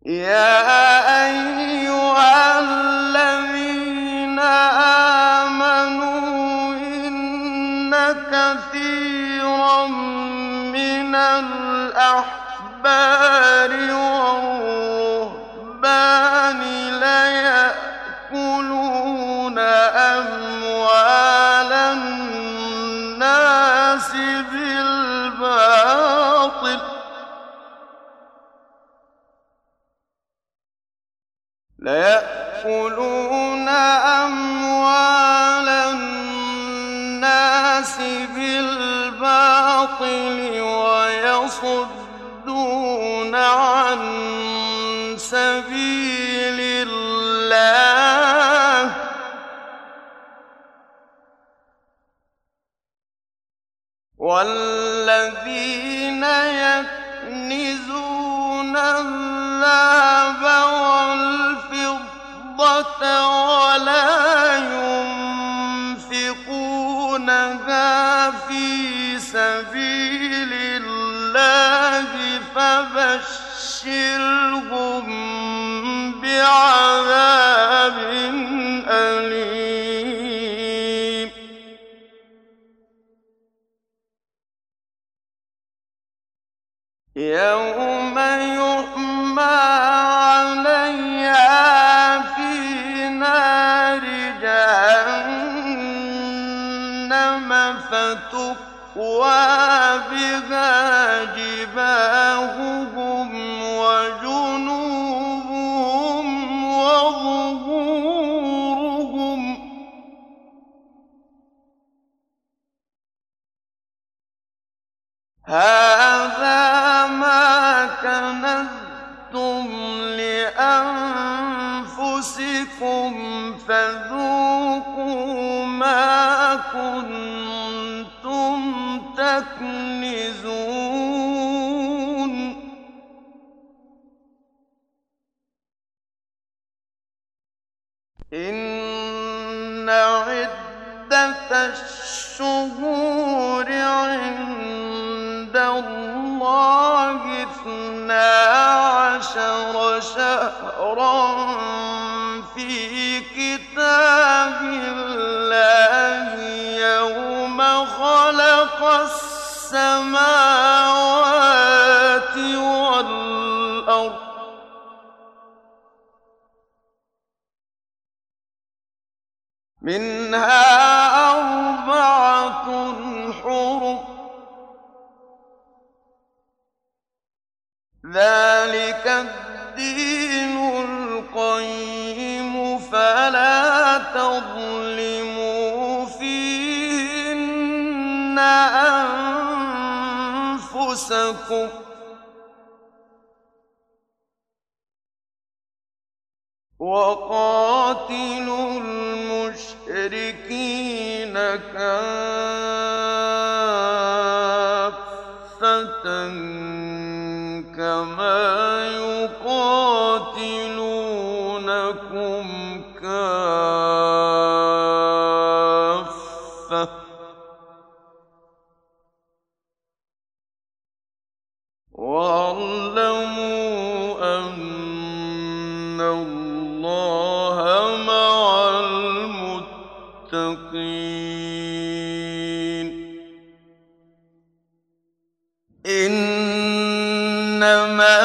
يَا أَيُّهَا الَّذِينَ آمَنُوا إِنَّ كَثِيرًا مِّنَ الْأَحْبَارِ وَالرُّهْبَانِ لَيَأْكُلُونَ أَمْوَالَ النَّاسِ بِالْبَاطِلِ وَيَصُدُّونَ عَن سَبِيلِ اللَّهِ ۗ وَالَّذِينَ يَكْنِزُونَ الذَّهَبَ وَالْفِضَّةَ وَلَا يُنفِقُونَهَا فِي سَبِيلِ اللَّهِ فَبَشِّرْهُم بِعَذَابٍ أَلِيمٍ. يَوْمَ يُحْمَىٰ عَلَيْهَا فِي نَارِ جَهَنَّمَ فَتُكْوَىٰ بِهَا جِبَاهُهُمْ وَجُنُوبُهُمْ وَظُهُورُهُمْ ۖ هَٰذَا مَا كَنَزْتُمْ لِأَنفُسِكُمْ فَذُوقُوا مَا كُنتُمْ تَكْنِزُونَ. إِنَّ عِدَّةَ الشُّهُورِ عِندَ اللَّهِ 12 شَهْرًا فِي كِتَابِ اللَّهِ يَوْمَ خَلَقَ السَّمَاوَاتِ وَالْأَرْضَ ۚ مِنْهَا أَرْبَعَةٌ حُرُمٌ ۚ ذَٰلِكَ الدِّينُ الْقَيِّمُ ۚ فَلَا تَظْلِمُوا فِيهِنَّ أَنفُسَكُمْ ۚ وَقَاتِلُوا الْمُشْرِكِينَ كَافَّةً كَمَا يُقَاتِلُونَكُمْ كَافَّةً ۚ وَاعْلَمُوا أَنَّ اللَّهَ مَعَ الْمُتَّقِينَ. إِنَّمَا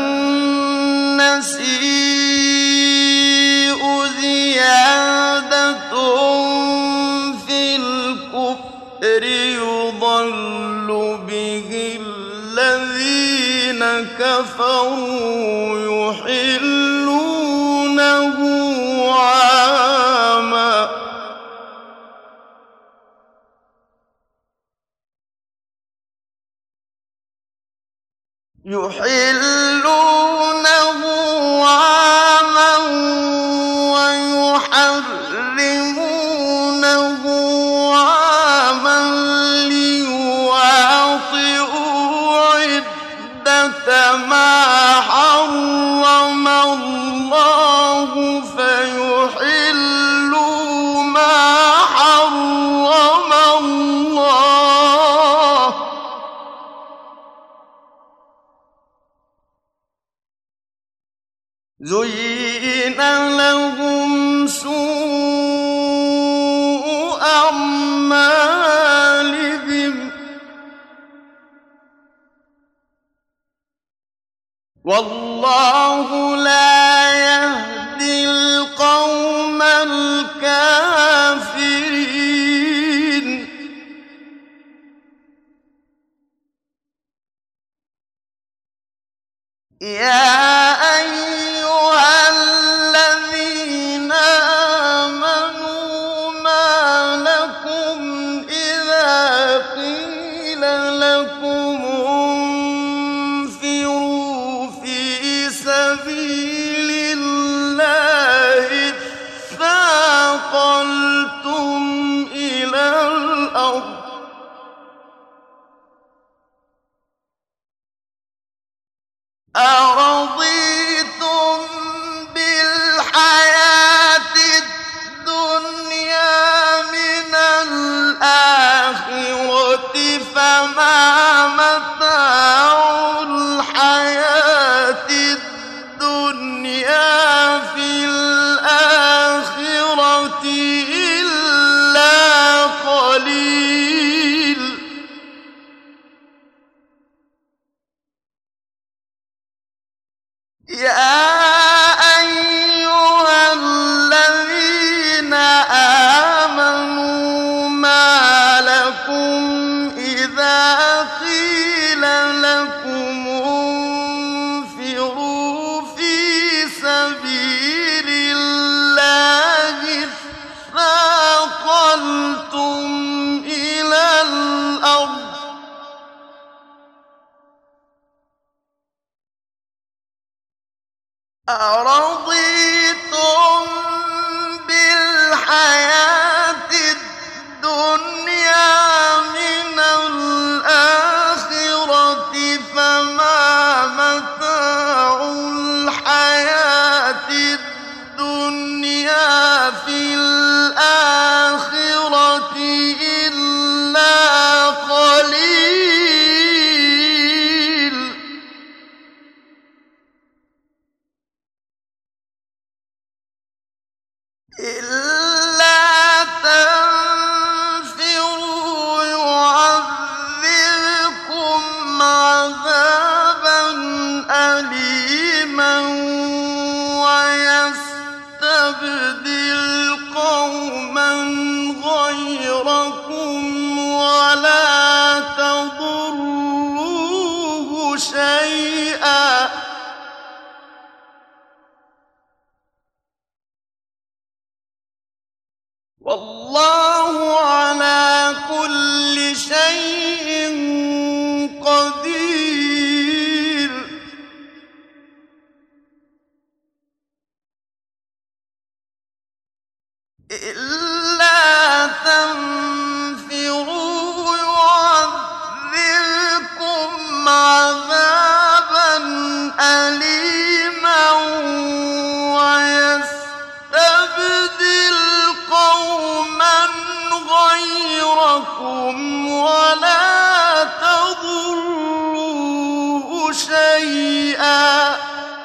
النَّسِيءُ زِيَادَةٌ فِي الْكُفْرِ يُضَلُّ بِهِ الَّذِينَ كَفَرُوا يُحِلُّونَهُ عَامًا وَيُحَرِّمُونَهُ عَامًا لِّيُوَاطِئُوا عِدَّةَ مَا حَرَّمَ زين لهم سوء أعمالهم والله لا يهدي القوم الكافرين يا أيها الذين آمنوا ما لكم إذا قيل لكم انفروا في سبيل الله اثاقلتم إلى الأرض أرضيتم بالحياة الدنيا من الآخرة فما متاع الحياة الدنيا في الآخرة إلا قليل يا أيها الذين آمنوا ما لكم إذا قيل لكم انفروا في سبيل الله اثاقلتم إلى الأرض أرضيتم بالحياة الدنيا من الآخرة فما متاع الحياة الدنيا في الآخرة إلا قليل إلا تنفروا يعذبكم عذابا أليما ويستبدل قوما غيركم ولا تضروه شيئا والله على كل شيء قدير إلا تنفروا يعذبكم عذابا أليما ويستبدل قوما غيركم ولا تضروه شيئا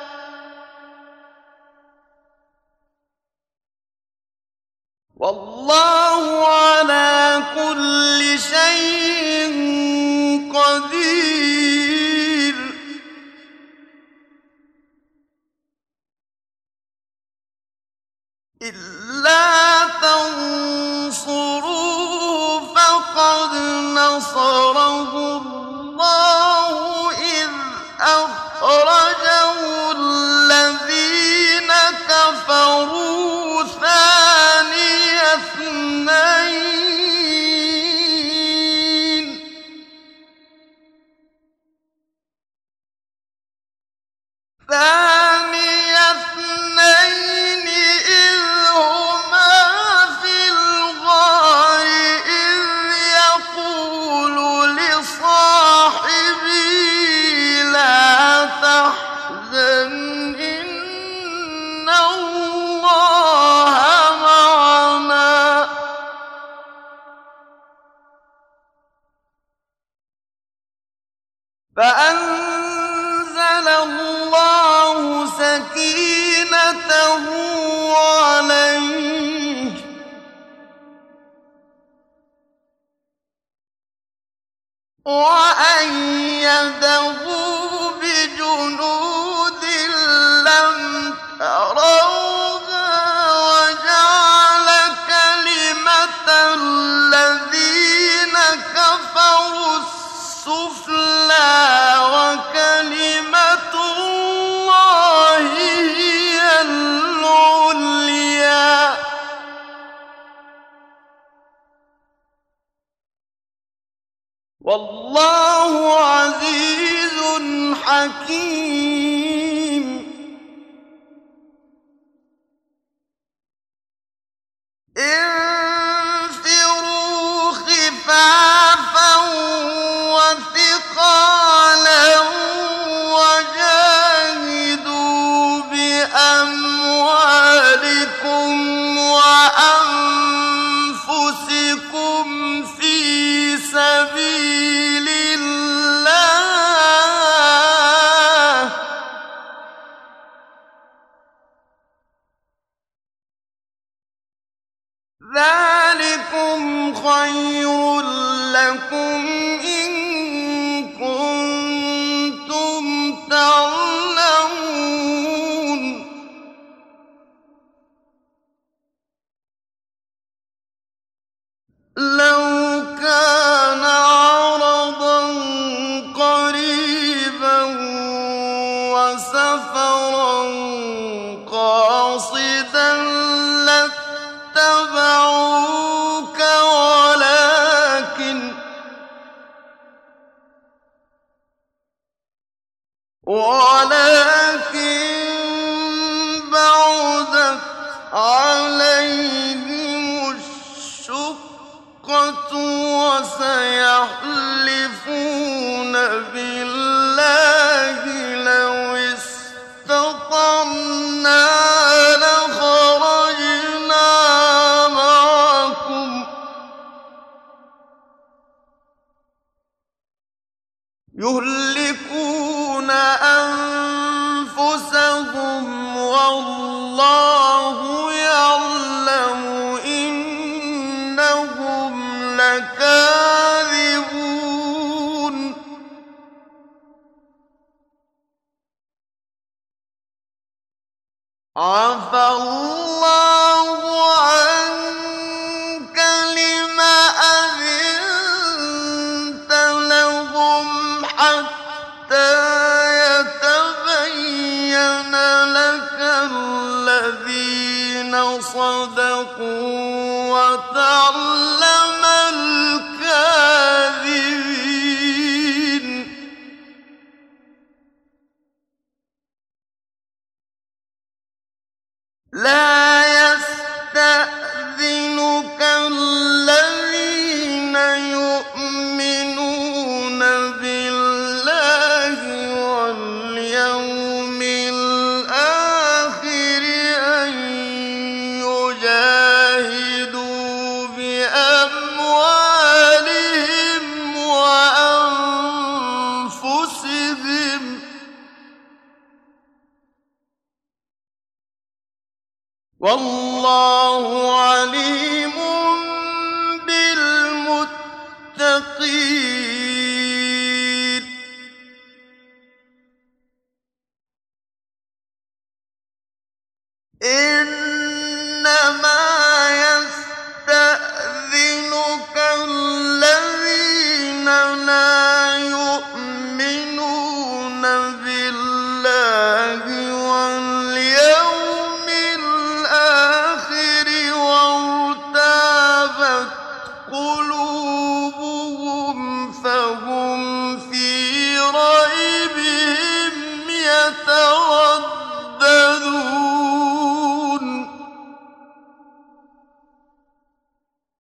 والله على كل شيء قدير إلا تنصروه فقد نصره الله إذ أخرجه الذين كفروا ثاني اثنين إذ هما سكينته عليه وأيده بجنود لم تروها وجعل كلمة الذين كفروا السفلى وكلمة الله هي العليا والله عزيز حكيم انفروا خفافا وثقالا وجاهدوا بأموالكم وأنفسكم في سبيل الله ذلكم خير لكم إن كنتم تعلمون لو كان عرضا قريبا وسفرا قاصدا لاتبعوك ولكن بعدت عليهم الشقة وسيحلفون بالله لو استطعنا لخرجنا معكم يهلكون أنفسهم والله يعلم إنهم لكاذبون عفى الله عنك لم أذنت لهم حتى يتبين لك الذين صدقوا وتعلم الكاذبين لا يستأذنك الذين يؤمنون بالله واليوم الآخر أن يجاهدوا بأموالهم وأنفسهم والله عليم بالمتقين إنما يستأذنك الذين لا يؤمنون بالله واليوم الآخر وارتابت قلوبهم فهم في ريبهم يترددون